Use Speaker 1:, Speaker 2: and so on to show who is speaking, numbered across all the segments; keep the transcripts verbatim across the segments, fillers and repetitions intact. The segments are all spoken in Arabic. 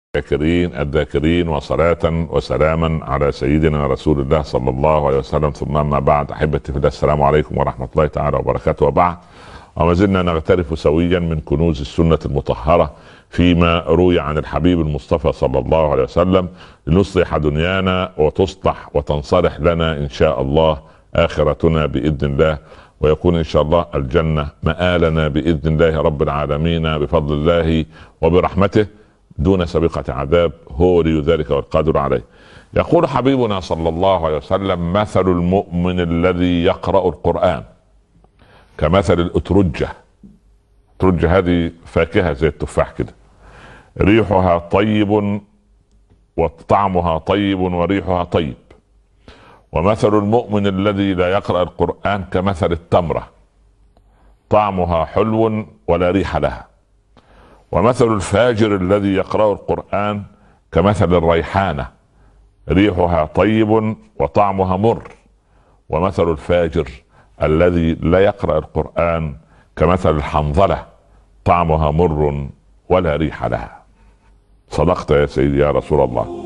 Speaker 1: الشاكرين الذاكرين وصلاة وسلاما على سيدنا رسول الله صلى الله عليه وسلم، ثم أما بعد. أحبتي في الله، السلام عليكم ورحمة الله تعالى وبركاته. وبعد، وما زلنا نغترف سويا من كنوز السنة المطهرة فيما روي عن الحبيب المصطفى صلى الله عليه وسلم، لنصلح دنيانا وتصلح وتنصلح لنا إن شاء الله آخرتنا بإذن الله، ويكون إن شاء الله الجنة مآلنا بإذن الله رب العالمين بفضل الله وبرحمته دون سابقة عذاب، هو ولي ذلك والقادر عليه. يقول حبيبنا صلى الله عليه وسلم: مثل المؤمن الذي يقرأ القرآن كمثل الأترجة. الأترجة هذه فاكهة زي التفاح كده، ريحها طيب وطعمها طيب وريحها طيب. ومثل المؤمن الذي لا يقرأ القرآن كمثل التمرة، طعمها حلو ولا ريح لها. ومثل الفاجر الذي يقرأ القرآن كمثل الريحانة، ريحها طيب وطعمها مر. ومثل الفاجر الذي لا يقرأ القرآن كمثل الحنظلة، طعمها مر ولا ريح لها. صدقت يا سيدي يا رسول الله.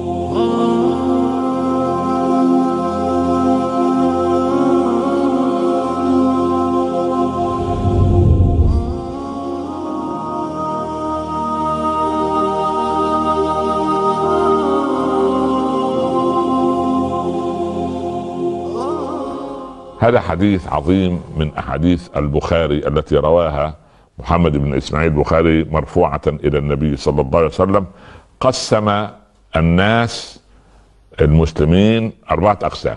Speaker 1: هذا حديث عظيم من أحاديث البخاري التي رواها محمد بن إسماعيل البخاري مرفوعة إلى النبي صلى الله عليه وسلم. قسم الناس المسلمين أربعة أقسام: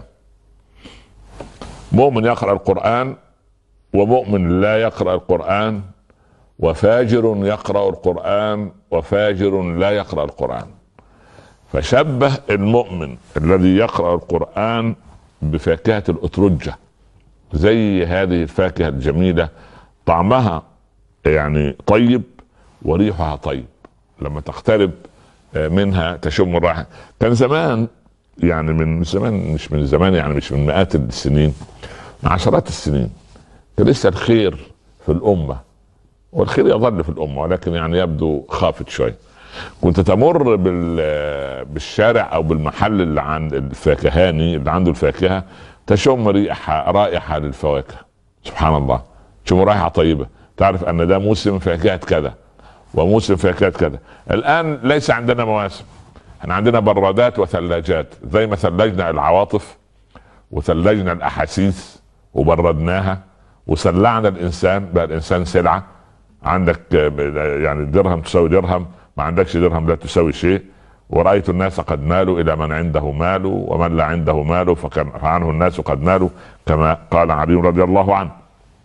Speaker 1: مؤمن يقرأ القرآن، ومؤمن لا يقرأ القرآن، وفاجر يقرأ القرآن، وفاجر لا يقرأ القرآن. فشبه المؤمن الذي يقرأ القرآن بفاكهة الأترجة، زي هذه الفاكهة الجميلة، طعمها يعني طيب وريحها طيب، لما تقترب منها تشم الرائحة. كان زمان، يعني من زمان، مش من زمان، يعني مش من مئات السنين، من عشرات السنين، كان لسه الخير في الأمة، والخير يظل في الأمة ولكن يعني يبدو خافت شوي. كنت تمر بالشارع أو بالمحل اللي عند الفاكهاني اللي عنده الفاكهة، تشم ريحة رائحة للفواكه، سبحان الله، تشم رائحة طيبة، تعرف أن ده موسم فاكهة كذا وموسم فاكهة كذا. الآن ليس عندنا مواسم، احنا عندنا برادات وثلاجات، زي ما ثلجنا العواطف وثلجنا الأحاسيس وبردناها وسلعنا الإنسان، بقى الإنسان سلعة، عندك يعني درهم تساوي درهم، ما عندكش درهم لا تساوي شيء. ورأيت الناس قد مالوا إلى من عنده مال، ومن لا عنده مال فكان عنه الناس قد مالوا، كما قال علي رضي الله عنه.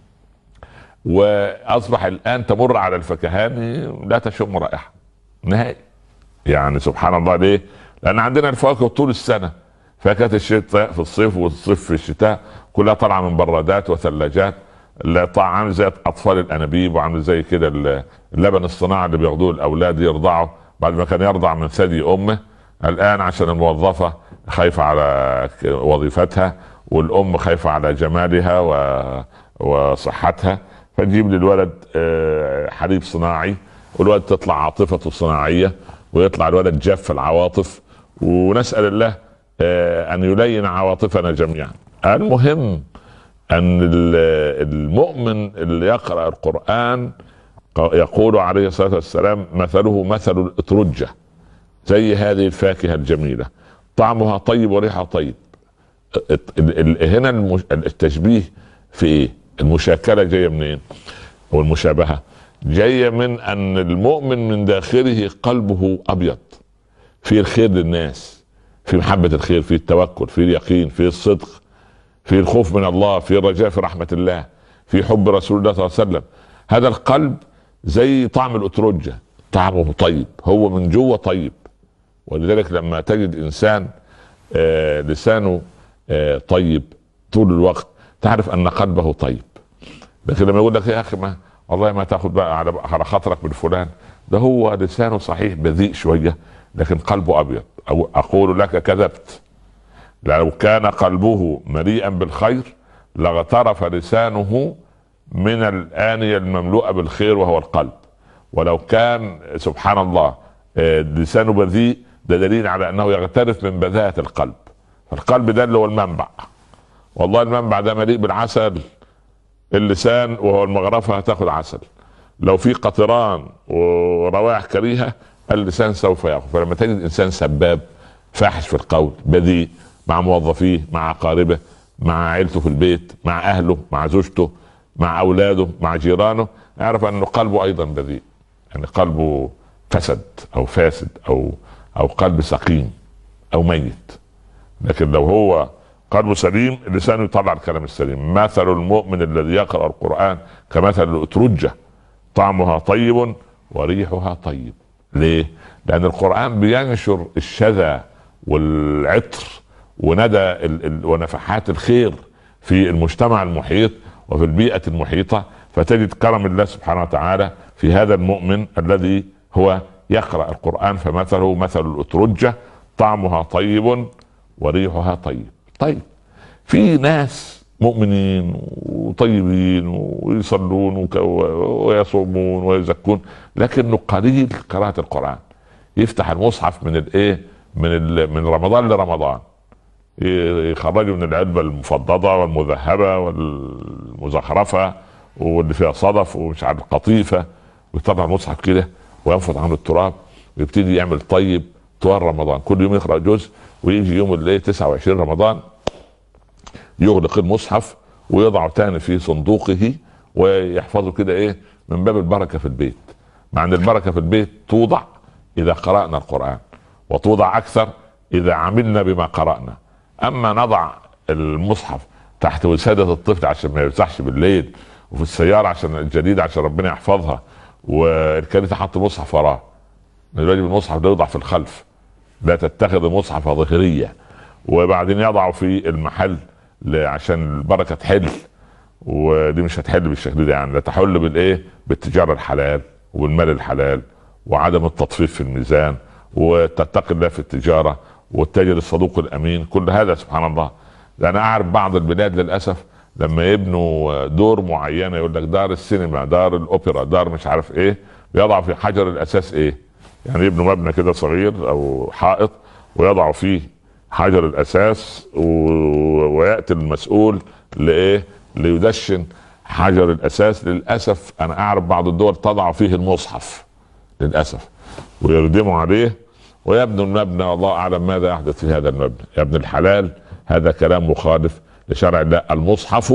Speaker 1: وأصبح الآن تمر على الفكهاني لا تشم رائحة نهائي، يعني سبحان الله. ليه؟ لأن عندنا الفواكه طول السنة، فاكهة الشتاء في الصيف والصيف في الشتاء، كلها طالعة من برادات وثلاجات، لا طعام زي أطفال الأنابيب، وعامل زي كده اللبن الصناعي اللي بياخدوه الأولاد يرضعوا بعد ما كان يرضع من ثدي أمه. الآن عشان الموظفة خايفة على وظيفتها، والأم خايفة على جمالها وصحتها، فتجيب للولد حليب صناعي، والولد تطلع عاطفته صناعية، ويطلع الولد جاف العواطف. ونسأل الله أن يلين عواطفنا جميعا. المهم أن المؤمن اللي يقرأ القرآن يقول عليه الصلاة والسلام: مثله مثل الأترجة، زي هذه الفاكهة الجميلة، طعمها طيب وريحها طيب. هنا التشبيه في ايه؟ المشاكلة جاية منين؟ والمشابهة جاية من أن المؤمن من داخله قلبه أبيض، فيه الخير للناس، في محبة الخير، في التوكل، في اليقين، في الصدق، في الخوف من الله، في الرجاء في رحمة الله، في حب رسول الله صلى الله عليه وسلم. هذا القلب زي طعم الأترجة، طعمه طيب، هو من جوه طيب. ولذلك لما تجد إنسان آه لسانه آه طيب طول الوقت، تعرف أن قلبه طيب. لكن لما يقول لك يا أخي ما والله ما تأخذ بقى على على خاطرك من فلان، ده هو لسانه صحيح بذيء شوية لكن قلبه أبيض، أو أقول لك كذبت. لو كان قلبه مليئا بالخير لاغترف لسانه من الآنية المملوءة بالخير وهو القلب. ولو كان سبحان الله لسانه بذيء، ده دليل على انه يغترف من بذاءة القلب. فالقلب ده اللي هو المنبع، والله المنبع ده مليء بالعسل. اللسان وهو المغرفة هتاخد عسل، لو في قطران وروائح كريهة اللسان سوف ياخذ. فلما تجد انسان سباب فاحش في القول، بذيء مع موظفيه، مع اقاربه، مع عيلته في البيت، مع اهله، مع زوجته، مع اولاده، مع جيرانه، اعرف انه قلبه ايضا بذيء، يعني قلبه فسد او فاسد او او قلب سقيم او ميت. لكن لو هو قلبه سليم لسانه يطلع الكلام السليم. مثل المؤمن الذي يقرأ القرآن كمثل الأترجة طعمها طيب وريحها طيب. ليه؟ لأن القرآن بينشر الشذا والعطر وندى ال ال ونفحات الخير في المجتمع المحيط وفي البيئة المحيطة. فتجد كرم الله سبحانه وتعالى في هذا المؤمن الذي هو يقرأ القرآن، فمثله مثل الأترجة طعمها طيب وريحها طيب. طيب، في ناس مؤمنين وطيبين ويصلون ويصومون ويزكون، لكنه قليل قراءة القرآن. يفتح المصحف من الايه من من رمضان لرمضان، يخرجه من العلبة المفضضة والمذهبة والمزخرفة واللي فيها صدف ومش عارف قطيفة، ويطلع المصحف كده وينفض عنه التراب ويبتدي يعمل طيب طوال رمضان. كل يوم يقرأ جزء، ويجي يوم الليل تسعة وعشرين رمضان يغلق المصحف ويضعه تاني في صندوقه ويحفظه كده ايه من باب البركة في البيت. مع ان البركة في البيت توضع اذا قرأنا القرآن، وتوضع اكثر اذا عملنا بما قرأنا. اما نضع المصحف تحت وسادة الطفل عشان ما يرتاحش بالليل، وفي السيارة عشان الجديد عشان ربنا يحفظها، والكريت حط مصحف وراه، الواجب المصحف ده يوضع في الخلف، لا تتخذ مصحف ظهرية. وبعدين يضعه في المحل عشان البركة تحل، ودي مش هتحل بالشكل ده، يعني لا تحل بالايه بالتجارة الحلال والمال الحلال وعدم التطفيف في الميزان وتتقي الله في التجارة والتاجر الصدوق الامين. كل هذا سبحان الله. انا اعرف بعض البلاد للاسف لما يبنوا دور معينة يقول لك دار السينما، دار الاوبرا، دار مش عارف ايه، بيضع في حجر الاساس ايه، يعني يبنوا مبنى كده صغير او حائط ويضعوا فيه حجر الاساس و... وياتي المسؤول لايه ليدشن حجر الاساس. للاسف انا اعرف بعض الدول تضع فيه المصحف للاسف ويردموا عليه ويبنوا المبنى، والله اعلم ماذا يحدث في هذا المبنى. يا ابن الحلال، هذا كلام مخالف لشرع الله. المصحف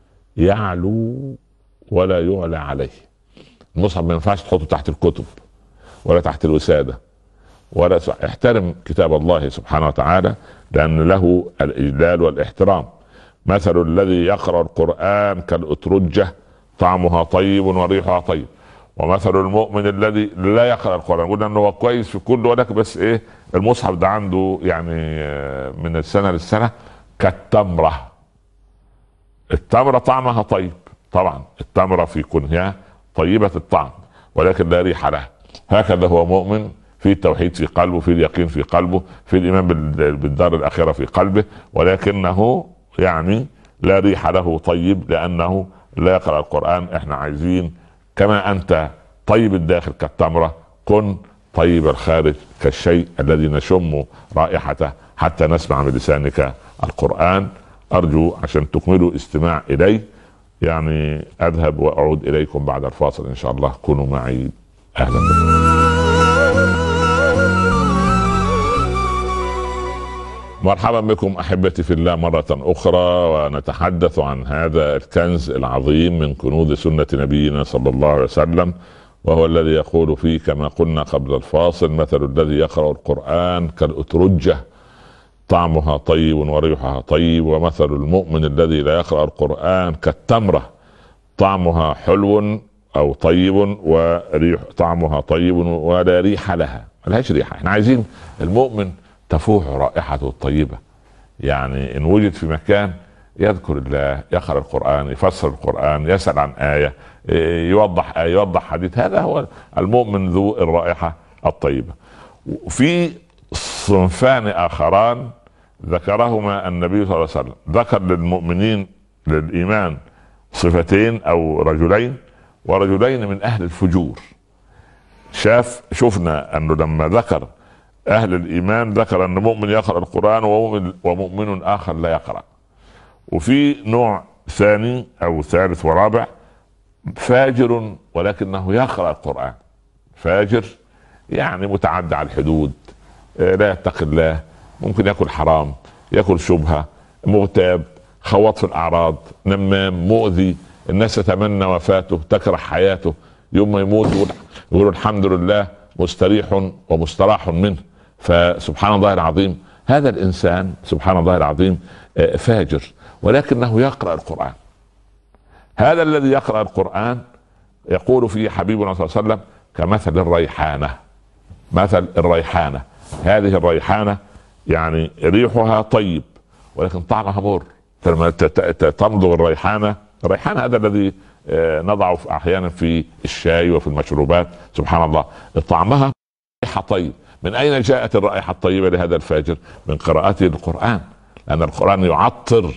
Speaker 1: يعلو ولا يعلى عليه. المصحف ما ينفعش تحطه تحت الكتب ولا تحت الوسادة ولا. احترم كتاب الله سبحانه وتعالى لأن له الإجلال والاحترام. مثل الذي يقرأ القرآن كالأترجة طعمها طيب وريحها طيب، ومثل المؤمن الذي لا يقرأ القرآن. قلنا انه هو كويس في كل ولكن بس ايه المصحف ده عنده يعني من السنة للسنة كالتمرة. التمرة طعمها طيب، طبعا التمرة في كنها طيبة الطعم ولكن لا ريح لها. هكذا هو مؤمن في التوحيد في قلبه، في اليقين في قلبه، في الإيمان بالدار الآخرة في قلبه، ولكنه يعني لا ريح له طيب لأنه لا يقرأ القرآن. احنا عايزين كما أنت طيب الداخل كالتمرة، كن طيب الخارج كالشيء الذي نشم رائحته حتى نسمع من لسانك القرآن. أرجو عشان تكملوا استماع إلي يعني أذهب وأعود إليكم بعد الفاصل إن شاء الله. كونوا معي. أهلا بكم. مرحبا بكم أحبتي في الله مرة أخرى، ونتحدث عن هذا الكنز العظيم من كنوز سنة نبينا صلى الله عليه وسلم، وهو الذي يقول فيه كما قلنا قبل الفاصل: مثل الذي يقرأ القرآن كالأترجة طعمها طيب وريحها طيب، ومثل المؤمن الذي لا يقرأ القرآن كالتمرة طعمها حلو أو طيب وريح طعمها طيب ولا ريح لها، ملهاش ريحة. احنا عايزين المؤمن تفوح رائحته الطيبة، يعني إن وجد في مكان يذكر الله، يقرأ القرآن، يفسر القرآن، يسأل عن آية، يوضح آية، يوضح حديث. هذا هو المؤمن ذو الرائحة الطيبة. في صنفان آخران ذكرهما النبي صلى الله عليه وسلم، ذكر للمؤمنين للإيمان صفتين أو رجلين، ورجلين من أهل الفجور. شاف شفنا انه لما ذكر اهل الايمان ذكر ان مؤمن يقرأ القرآن ومؤمن, ومؤمن اخر لا يقرأ. وفي نوع ثاني او ثالث ورابع، فاجر ولكنه يقرأ القرآن. فاجر يعني متعدى على الحدود، لا يتقي الله، ممكن يأكل حرام، يأكل شبهة، مغتاب، خوض في الأعراض، نمام، مؤذي، الناس تتمنى وفاته، تكره حياته، يوم ما يموت يقول الحمد لله مستريح ومستراح منه. فسبحان الله العظيم، هذا الإنسان سبحان الله العظيم فاجر ولكنه يقرأ القرآن. هذا الذي يقرأ القرآن يقول فيه حبيبنا صلى الله عليه وسلم كمثل الريحانة. مثل الريحانة، هذه الريحانة يعني ريحها طيب ولكن طعمها مر. لما تمضغ الريحانة، الريحانة هذا الذي نضعه احيانا في الشاي وفي المشروبات، سبحان الله طعمها ريحة طيب. من اين جاءت الرائحة الطيبة لهذا الفاجر؟ من قراءته القرآن، لأن القرآن يعطر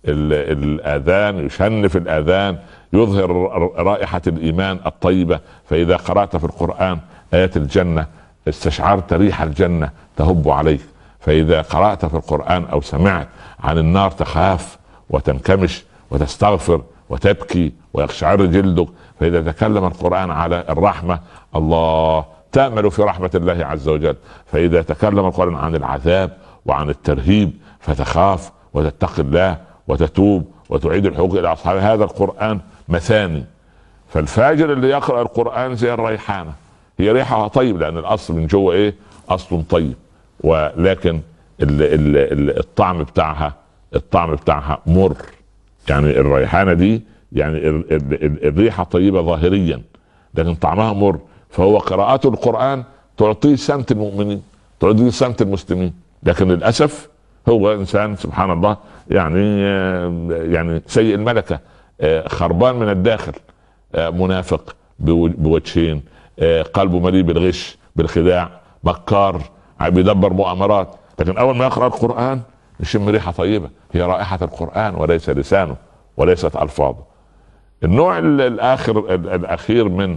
Speaker 1: الآذان، يشنف الآذان، يظهر رائحة الإيمان الطيبة. فإذا قرأت في القرآن آيات الجنة استشعرت ريح الجنة تهب عليك. فإذا قرأت في القرآن أو سمعت عن النار تخاف وتنكمش وتستغفر وتبكي ويقشعر جلدك. فإذا تكلم القرآن على الرحمة، الله تأمل في رحمة الله عز وجل. فإذا تكلم القرآن عن العذاب وعن الترهيب فتخاف وتتقي الله وتتوب وتعيد الحقوق إلى أصحابها. هذا القرآن مثاني. فالفاجر اللي يقرأ القرآن زي الريحانة، هي ريحها طيب لأن الأصل من جوه إيه؟ أصل طيب، ولكن ال ال ال الطعم بتاعها الطعم بتاعها مر. يعني الريحانة دي يعني ال ال ال الريحة طيبة ظاهريا لكن طعمها مر. فهو قراءة القرآن تعطيه سمت المؤمنين، تعطيه سمت المسلمين، لكن للأسف هو إنسان سبحان الله يعني يعني سيء الملكة، خربان من الداخل، منافق بوجهين، قلبه مليء بالغش بالخداع، مكار، بيدبر مؤامرات. لكن أول ما يقرأ القرآن يشم ريحة طيبة، هي رائحة القرآن وليس لسانه وليست ألفاظه. النوع الآخر الأخير من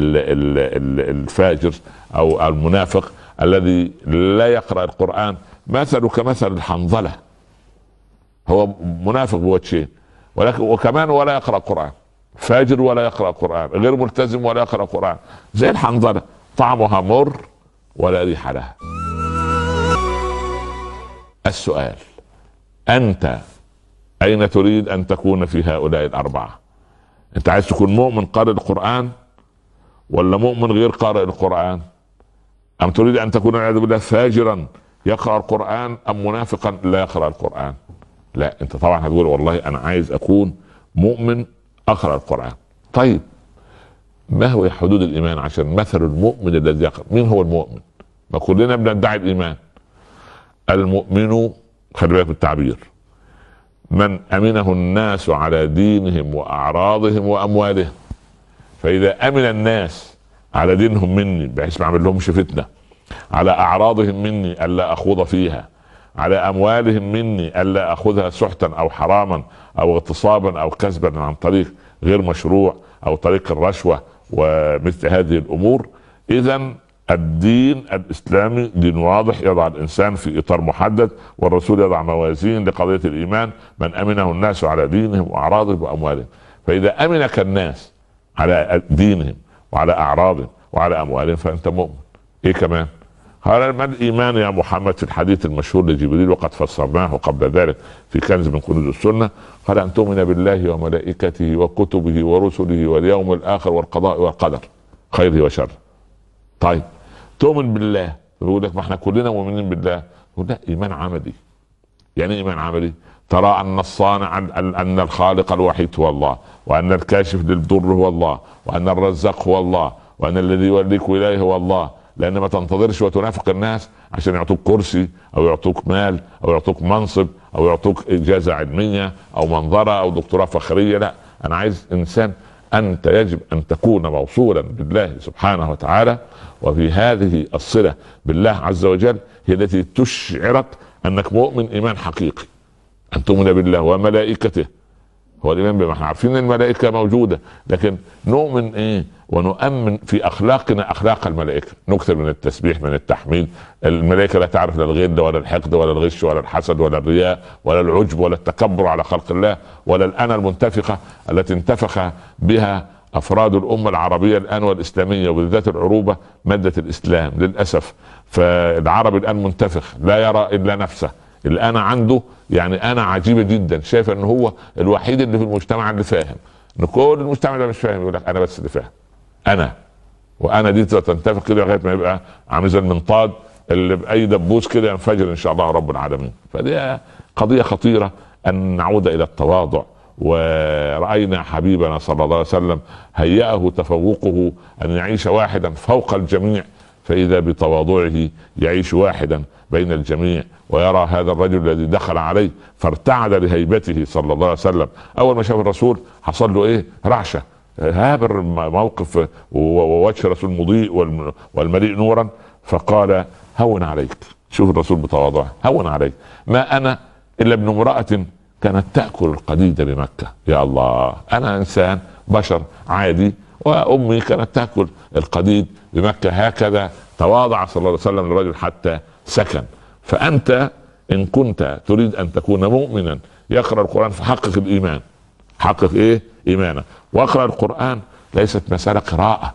Speaker 1: الفاجر أو المنافق الذي لا يقرأ القرآن مثله كمثل الحنظلة. هو منافق بوجهين ولكن وكمان ولا يقرأ القرآن، فاجر ولا يقرأ القرآن، غير ملتزم ولا يقرأ القرآن، زي الحنظلة طعمها مر ولا ريح لها. السؤال: أنت أين تريد أن تكون في هؤلاء الأربعة؟ أنت عايز تكون مؤمن قارئ القرآن ولا مؤمن غير قارئ القرآن؟ أم تريد أن تكون والعياذ بالله فاجرا يقرأ القرآن أم منافقا لا يقرأ القرآن؟ لا، أنت طبعا هتقول والله أنا عايز أكون مؤمن أقرأ القرآن. طيب ما هو حدود الإيمان عشان مثل المؤمن الذي يقرأ؟ مين هو المؤمن؟ ما كلنا بندعي الإيمان. المؤمن خلي بالك بالتعبير، من أمنه الناس على دينهم وأعراضهم وأموالهم. فإذا أمن الناس على دينهم مني بحيث ما أعمل لهمش فتنة، على أعراضهم مني ألا أخوض فيها، على أموالهم مني ألا أخذها سحتا أو حراما أو اغتصابا أو كسبا عن طريق غير مشروع أو طريق الرشوة ومثل هذه الأمور، إذن الدين الإسلامي دين واضح يضع الإنسان في إطار محدد، والرسول يضع موازين لقضية الإيمان: من أمنه الناس على دينهم وأعراضهم وأموالهم. فإذا أمنك الناس على دينهم وعلى أعراضهم وعلى أموالهم فأنت مؤمن. إيه كمان؟ قال: ما الإيمان يا محمد؟ في الحديث المشهور لجبريل وقد فسرناه قبل ذلك في كنز من كنوز السنة، قال: أن تؤمن بالله وملائكته وكتبه ورسله واليوم الآخر والقضاء والقدر خيره وشره. طيب تؤمن بالله، يقول لك ما احنا كلنا مؤمنين بالله. يقول لا، إيمان عملي. يعني إيمان عملي؟ ترى أن الصانع أن الخالق الوحيد هو الله، وأن الكاشف للضر هو الله، وأن الرزاق هو الله، وأن الذي يوليك إليه هو الله. لأن ما تنتظرش وتنافق الناس عشان يعطوك كرسي أو يعطوك مال أو يعطوك منصب أو يعطوك إجازة علمية أو منظرة أو دكتوراه فخرية. لا، أنا عايز إنسان أنت يجب أن تكون موصولا بالله سبحانه وتعالى، وفي هذه الصلة بالله عز وجل هي التي تشعرك أنك مؤمن إيمان حقيقي. أن تؤمن بالله وملائكته هو الايمان بما احنا عارفين ان الملائكه موجوده، لكن نؤمن ايه ونؤمن في اخلاقنا اخلاق الملائكه، نكثر من التسبيح من التحميد. الملائكه لا تعرف لا الغل ولا الحقد ولا الغش ولا الحسد ولا الرياء ولا العجب ولا التكبر على خلق الله ولا الانا المنتفخه التي انتفخ بها افراد الامه العربيه الان والاسلاميه، وبالذات العروبه ماده الاسلام للاسف. فالعربي الان منتفخ لا يرى الا نفسه، الانا عنده يعني انا عجيبه جدا، شايف ان هو الوحيد اللي في المجتمع اللي فاهم، ان كل المجتمع ده مش فاهم، يقول لك انا بس اللي فاهم، انا وانا دي تنتفخ كده لغايه ما يبقى عامل زي المنطاد اللي باي دبوس كده ينفجر ان شاء الله رب العالمين. فدي قضيه خطيره ان نعود الى التواضع. ورأينا حبيبنا صلى الله عليه وسلم هيأه تفوقه أن يعيش واحدا فوق الجميع، فإذا بتواضعه يعيش واحدا بين الجميع. ويرى هذا الرجل الذي دخل عليه فارتعد لهيبته صلى الله عليه وسلم، أول ما شاف الرسول حصل له إيه؟ رعشة، هابر موقف ووجه الرسول مضيء والمليء نورا، فقال هون عليك. شوف الرسول بتواضعه، هون عليك، ما أنا إلا ابن امرأة كانت تأكل القديد بمكة. يا الله، أنا إنسان بشر عادي وأمي كانت تأكل القديد بمكة. هكذا تواضع صلى الله عليه وسلم للرجل حتى سكن. فأنت إن كنت تريد أن تكون مؤمنا يقرأ القرآن فحقق الإيمان، حقق إيه؟ إيمانه. واقرأ القرآن ليست مسألة قراءة،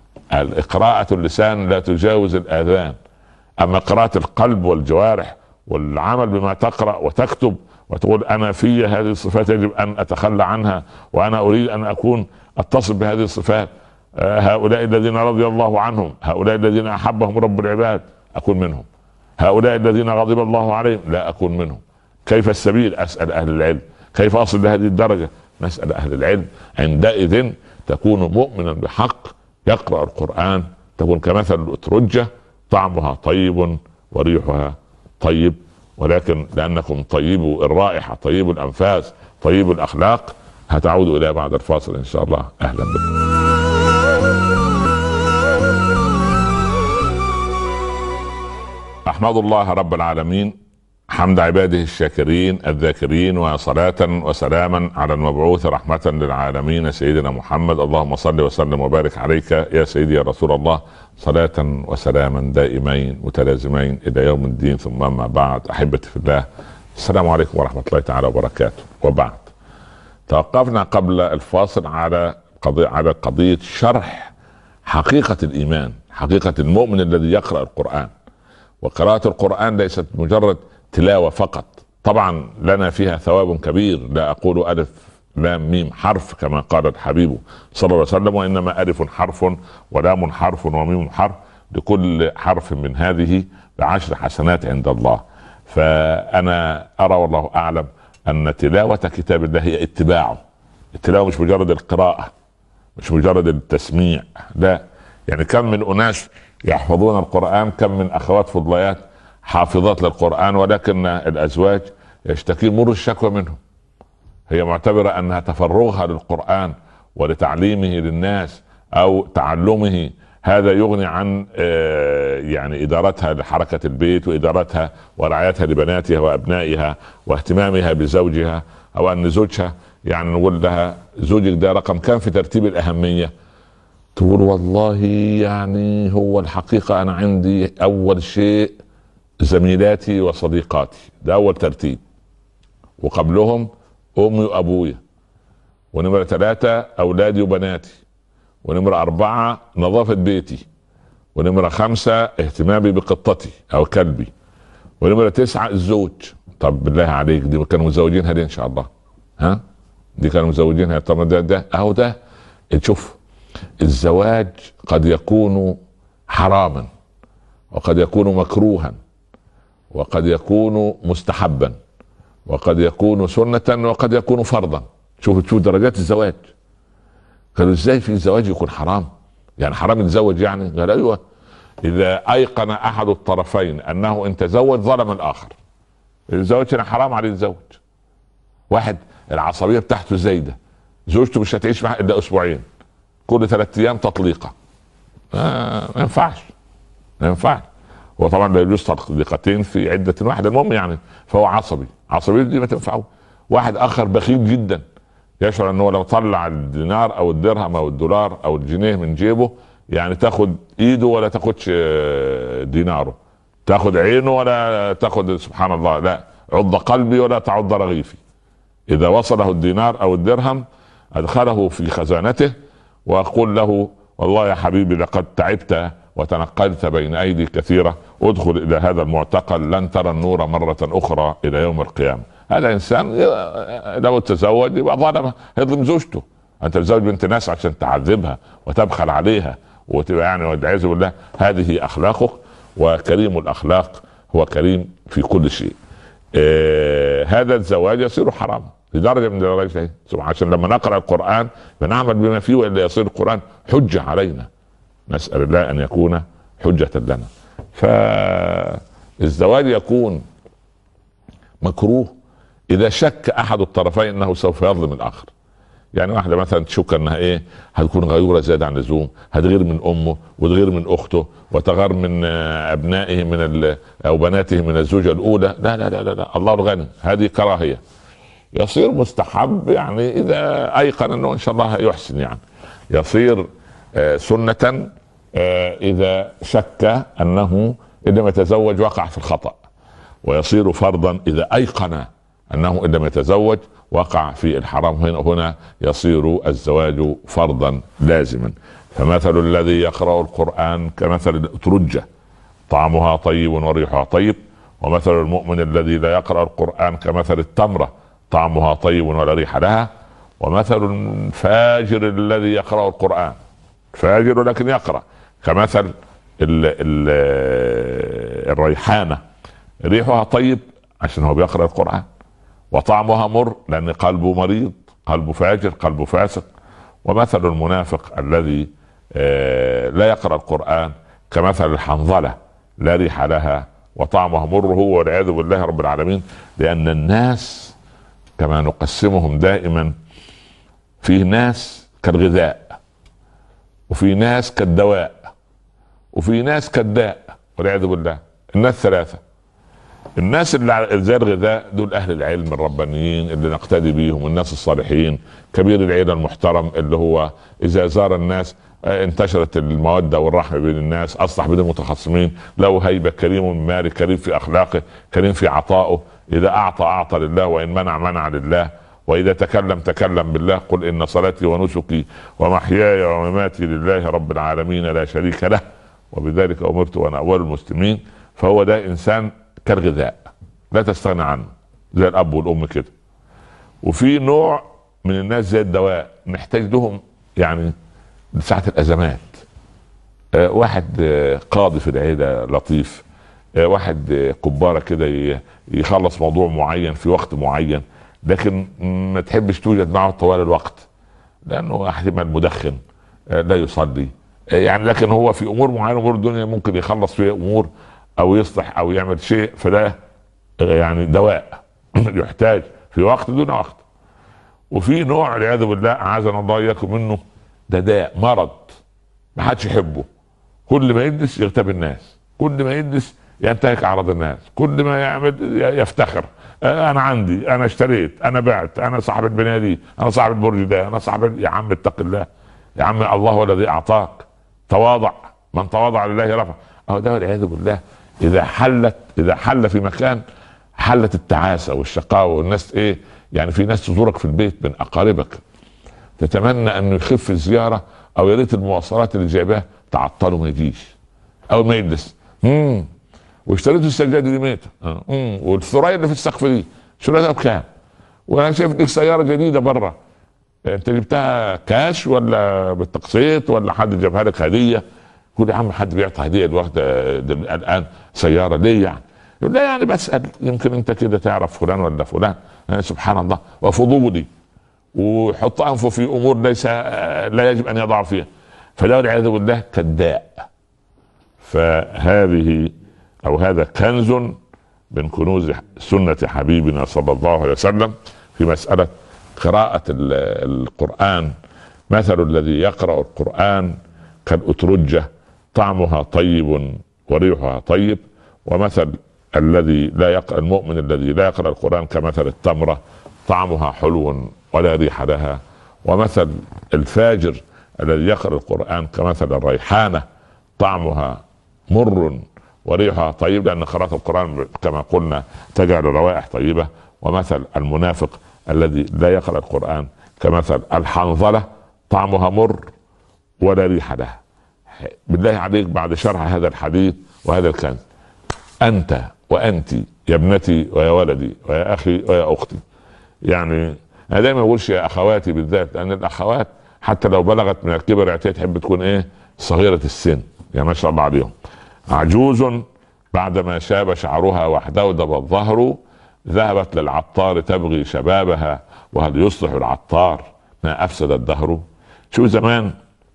Speaker 1: قراءة اللسان لا تجاوز الآذان، أما قراءة القلب والجوارح والعمل بما تقرأ وتكتب وتقول أنا في هذه الصفات يجب أن أتخلى عنها، وأنا أريد أن أكون أتصف بهذه الصفات. هؤلاء الذين رضي الله عنهم، هؤلاء الذين أحبهم رب العباد أكون منهم، هؤلاء الذين غضب الله عليهم لا أكون منهم. كيف السبيل؟ أسأل أهل العلم. كيف أصل لهذه الدرجة؟ نسأل أهل العلم. عندئذ تكون مؤمنا بحق. يقرأ القرآن تكون كمثل الأترجة، طعمها طيب وريحها طيب، ولكن لأنكم طيبوا الرائحة، طيبوا الأنفاس، طيبوا الأخلاق. هتعودوا إلى بعد الفاصل إن شاء الله. أهلا بكم. أحمد الله رب العالمين حمد عباده الشاكرين الذاكرين، وصلاة وسلاما على المبعوث رحمة للعالمين سيدنا محمد. اللهم صل وسلم وبارك عليك يا سيدي يا رسول الله، صلاة وسلاما دائمين متلازمين إلى يوم الدين. ثم أما بعد، أحبتي في الله، السلام عليكم ورحمة الله تعالى وبركاته. وبعد، توقفنا قبل الفاصل على قضية على قضية شرح حقيقة الإيمان، حقيقة المؤمن الذي يقرأ القرآن. وقراءة القرآن ليست مجرد تلاوة فقط، طبعا لنا فيها ثواب كبير، لا أقول ألف لام ميم حرف كما قال الحبيب صلى الله عليه وسلم، وإنما ألف حرف ولام حرف وميم حرف، لكل حرف من هذه بعشر حسنات عند الله. فأنا أرى والله أعلم أن تلاوة كتاب الله هي اتباعه. التلاوة مش مجرد القراءة، مش مجرد التسميع، لا. يعني كم من أناس يحفظون القرآن، كم من أخوات فضليات حافظات للقرآن، ولكن الأزواج يشتكي مر الشكوى منهم. هي معتبرة أنها تفرغها للقرآن ولتعليمه للناس أو تعلمه هذا يغني عن يعني إدارتها لحركة البيت وإدارتها ورعايتها لبناتها وأبنائها واهتمامها بزوجها، أو أن زوجها يعني نقول لها زوجك ده رقم كم في ترتيب الأهمية، تقول والله يعني هو الحقيقة أنا عندي أول شيء زميلاتي وصديقاتي، ده أول ترتيب، وقبلهم أمي وأبويا، ونمرة ثلاثة أولادي وبناتي، ونمرة أربعة نظافة بيتي، ونمرة خمسة اهتمامي بقطتي أو كلبي، ونمرة تسعة الزوج. طب بالله عليك دي كانوا مزوجينها دي إن شاء الله؟ ها؟ دي كانوا مزوجينها؟ طب ده ده أهو ده. تشوف الزواج قد يكون حراما، وقد يكون مكروها، وقد يكون مستحبا، وقد يكون سنة، وقد يكون فرضا. شوف تشوف درجات الزواج. قالوا ازاي في الزواج يكون حرام؟ يعني حرام يتزوج يعني؟ قال ايوه، اذا ايقن احد الطرفين انه ان تزوج ظلم الاخر. الزواج هنا حرام عليه يتزوج. واحد العصبية بتاعته زايدة، زوجته مش هتعيش معاه الا اسبوعين، كل ثلاثة ايام تطليقة. آه ما ينفعش، ما ينفعش. هو طبعا لا يجوز تطليقتين في عدة واحدة، المهم يعني فهو عصبي، عصبية دي ما تنفعه. واحد اخر بخيل جدا، يشعر انه لو طلع الدينار او الدرهم او الدولار او الجنيه من جيبه يعني تاخد ايده ولا تاخدش ديناره، تاخد عينه ولا تاخد، سبحان الله، لا، عض قلبي ولا تعض رغيفي. اذا وصله الدينار او الدرهم ادخله في خزانته واقول له والله يا حبيبي لقد تعبت وتنقلت بين ايدي كثيره، ادخل الى هذا المعتقل لن ترى النور مره اخرى الى يوم القيامه. هذا انسان لو تزوج يبقى ظلمه، هيظلم زوجته. انت تزوج بنت ناس عشان تعذبها وتبخل عليها وتبقى يعني والعياذ بالله. هذه اخلاقك، وكريم الاخلاق هو كريم في كل شيء. آه هذا الزواج يصير حرام لدرجه من الدرجات، عشان لما نقرا القران بنعمل بما فيه والا يصير القران حجه علينا. نسال الله ان يكون حجه لنا. فالزواج يكون مكروه اذا شك احد الطرفين انه سوف يظلم الاخر. يعني واحده مثلا تشك انها ايه، هتكون غيوره زياده عن اللزوم، هتغير من امه وتغير من اخته وتغار من ابنائه من او بناته من الزوجه الاولى. لا لا لا لا, لا. الله الغني، هذه كراهيه. يصير مستحب يعني اذا ايقن انه ان شاء الله يحسن، يعني يصير آه سنه آه اذا شك انه ان لم يتزوج وقع في الخطأ، ويصير فرضا اذا ايقن انه ان لم يتزوج وقع في الحرام. هنا هنا يصير الزواج فرضا لازما. فمثل الذي يقرأ القرآن كمثل الأترجة طعمها طيب وريحها طيب، ومثل المؤمن الذي لا يقرأ القرآن كمثل التمرة طعمها طيب ولا ريح لها، ومثل الفاجر الذي يقرأ القرآن، فاجر لكن يقرأ، كمثل ال ال الريحانة ريحها طيب عشان هو بيقرأ القرآن، وطعمها مر لأن قلبه مريض، قلبه فاجر، قلبه فاسق. ومثل المنافق الذي لا يقرأ القرآن كمثل الحنظلة لا ريح لها وطعمها مر، هو والعياذ بالله رب العالمين. لأن الناس كما نقسمهم دائما، في ناس كالغذاء، وفي ناس كالدواء، وفي ناس كالداء والعياذ بالله. الناس ثلاثة. الناس اللي زي الغذاء دول اهل العلم الربانيين اللي نقتدي بيهم، الناس الصالحين، كبير العيله المحترم اللي هو اذا زار الناس انتشرت الموده والرحمه بين الناس، اصلح بين المتخاصمين، له هيبه، كريم مالك، كريم في اخلاقه، كريم في عطائه، اذا اعطى اعطى لله وان منع منع لله، واذا تكلم تكلم بالله. قل ان صلاتي ونسكي ومحياي ومماتي لله رب العالمين لا شريك له وبذلك امرت وانا اول المسلمين. فهو ده انسان كالغذاء لا تستغنى عنه زي الاب والام كده. وفي نوع من الناس زي الدواء نحتاج لهم يعني ساعة الازمات. آه واحد آه قاضي في العيله لطيف، آه واحد آه كبارة كده يخلص موضوع معين في وقت معين، لكن ما تحبش توجد معه طوال الوقت لانه احتمال مدخن، آه لا يصلي، آه يعني لكن هو في امور معينه امور الدنيا ممكن يخلص فيها امور او يصلح او يعمل شيء، فده يعني دواء يحتاج في وقت دون وقت. وفي نوع والعياذ بالله اعاذنا الله اياكم منه، ده داء مرض ما حدش يحبه، كل ما يجلس يغتاب الناس، كل ما يجلس ينتهك اعراض الناس، كل ما يعمل يفتخر، انا عندي، انا اشتريت، انا بعت، انا صاحب البنايه دي، انا صاحب البرج ده، انا صاحب. يا عم اتق الله، يا عم الله هو الذي اعطاك، تواضع، من تواضع لله رفع. اهو ده والعياذ بالله اذا حلت اذا حل في مكان حلت التعاسه والشقاوه، والناس ايه يعني، في ناس تزورك في البيت من اقاربك تتمنى انه يخف الزياره، او يا ريت المواصلات اللي جايباها تعطله ما يجيش، او ما يجلس. امم واشتريت السجاده دي ميته، امم والثريا اللي في السقف دي شريتها بكام؟ وانا شايف لك سياره جديده بره، انت جبتها كاش ولا بالتقسيط ولا حد جابها لك هديه؟ كل يا عم حد بيعطي هديه الوقت الان سياره ليه يعني؟ يقول لا يعني بسال يمكن انت كده تعرف فلان ولا فلان. سبحان الله، وفضولي، ويحط انفه في امور ليس لا يجب ان يضع فيها. فده والعياذ بالله كالداء. فهذه او هذا كنز من كنوز سنه حبيبنا صلى الله عليه وسلم في مساله قراءه القران. مثل الذي يقرا القران كالأترجة طعمها طيب وريحها طيب، ومثل الذي لا يقرأ المؤمن الذي لا يقرأ القرآن كمثل التمرة طعمها حلو ولا ريح لها. ومثل الفاجر الذي يقرأ القرآن كمثل الريحانة طعمها مر وريحها طيب، لأن قراءة القرآن كما قلنا تجعل روائح طيبة. ومثل المنافق الذي لا يقرأ القرآن كمثل الحنظلة طعمها مر ولا ريح لها. بالله عليك بعد شرح هذا الحديث وهذا الكنز، أنت وأنت يا ابنتي ويا ولدي ويا أخي ويا أختي، يعني أنا دايما أقولش يا أخواتي بالذات، لأن الأخوات حتى لو بلغت من الكبر اعتياد تحب تكون إيه صغيرة السن، يعني ما شاء الله عليهم. عجوز بعدما شاب شعرها واحتودب الظهر ذهبت للعطار تبغي شبابها وهل يصلح العطار ما أفسد الدهر. شو زمان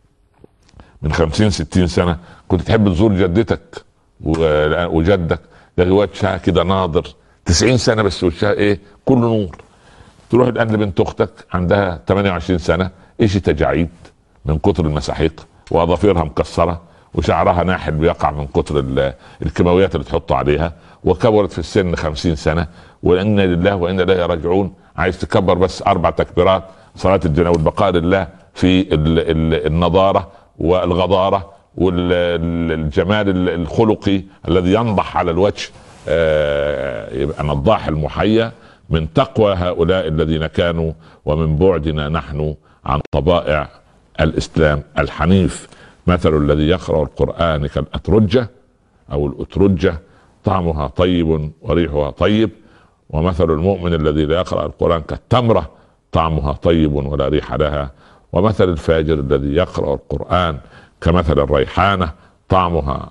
Speaker 1: من خمسين ستين سنة كنت تحب تزور جدتك وجدك، ده وجهها كده ناظر، تسعين سنة بس وجهها ايه كله نور. تروح الآن لبنت أختك عندها ثمانية وعشرين سنة ايش تجاعيد من كتر المساحيق وأظافرها مكسرة وشعرها ناحل بيقع من كتر الكيماويات اللي تحط عليها، وكبرت في السن خمسين سنة وإنا لله وإنا إليه راجعون. عايز تكبر بس أربع تكبيرات صلاة الجنازة والبقاء لله في النضارة والغضارة والجمال الخلقي الذي ينضح على الوجه، يبقى نضاح المحيا من تقوى هؤلاء الذين كانوا ومن بعدنا نحن عن طبائع الإسلام الحنيف. مثل الذي يقرأ القرآن كالأترجة أو الأترجة طعمها طيب وريحها طيب، ومثل المؤمن الذي لا يقرأ القرآن كالتمرة طعمها طيب ولا ريح لها. ومثل الفاجر الذي يقرأ القرآن كمثل الريحانة طعمها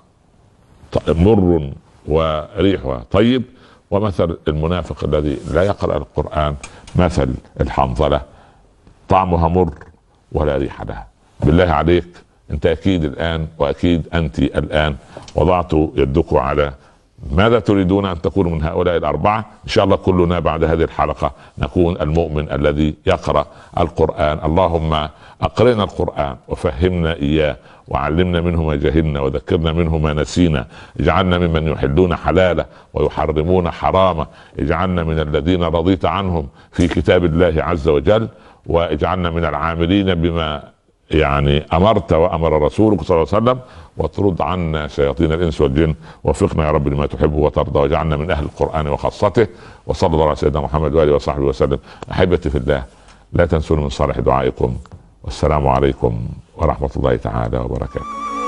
Speaker 1: مر وريحها طيب. ومثل المنافق الذي لا يقرأ القرآن مثل الحنظلة طعمها مر ولا ريح لها. بالله عليك انت اكيد الآن واكيد انت الآن وضعت يدك على ماذا تريدون ان تكونوا من هؤلاء الاربعه. ان شاء الله كلنا بعد هذه الحلقه نكون المؤمن الذي يقرا القران. اللهم اقرنا القران وفهمنا اياه وعلمنا منه ما جهلنا وذكرنا منه ما نسينا. اجعلنا ممن يحلون حلاله ويحرمون حرامه. اجعلنا من الذين رضيت عنهم في كتاب الله عز وجل، واجعلنا من العاملين بما يعني امرت وامر رسولك صلى الله عليه وسلم، وترد عنا شياطين الانس والجن. وفقنا يا رب لما تحب وترضى، واجعلنا من اهل القران وخاصته. وصلى الله على سيدنا محمد واله وصحبه وسلم. احبتي في الله، لا تنسوني من صالح دعائكم، والسلام عليكم ورحمه الله تعالى وبركاته.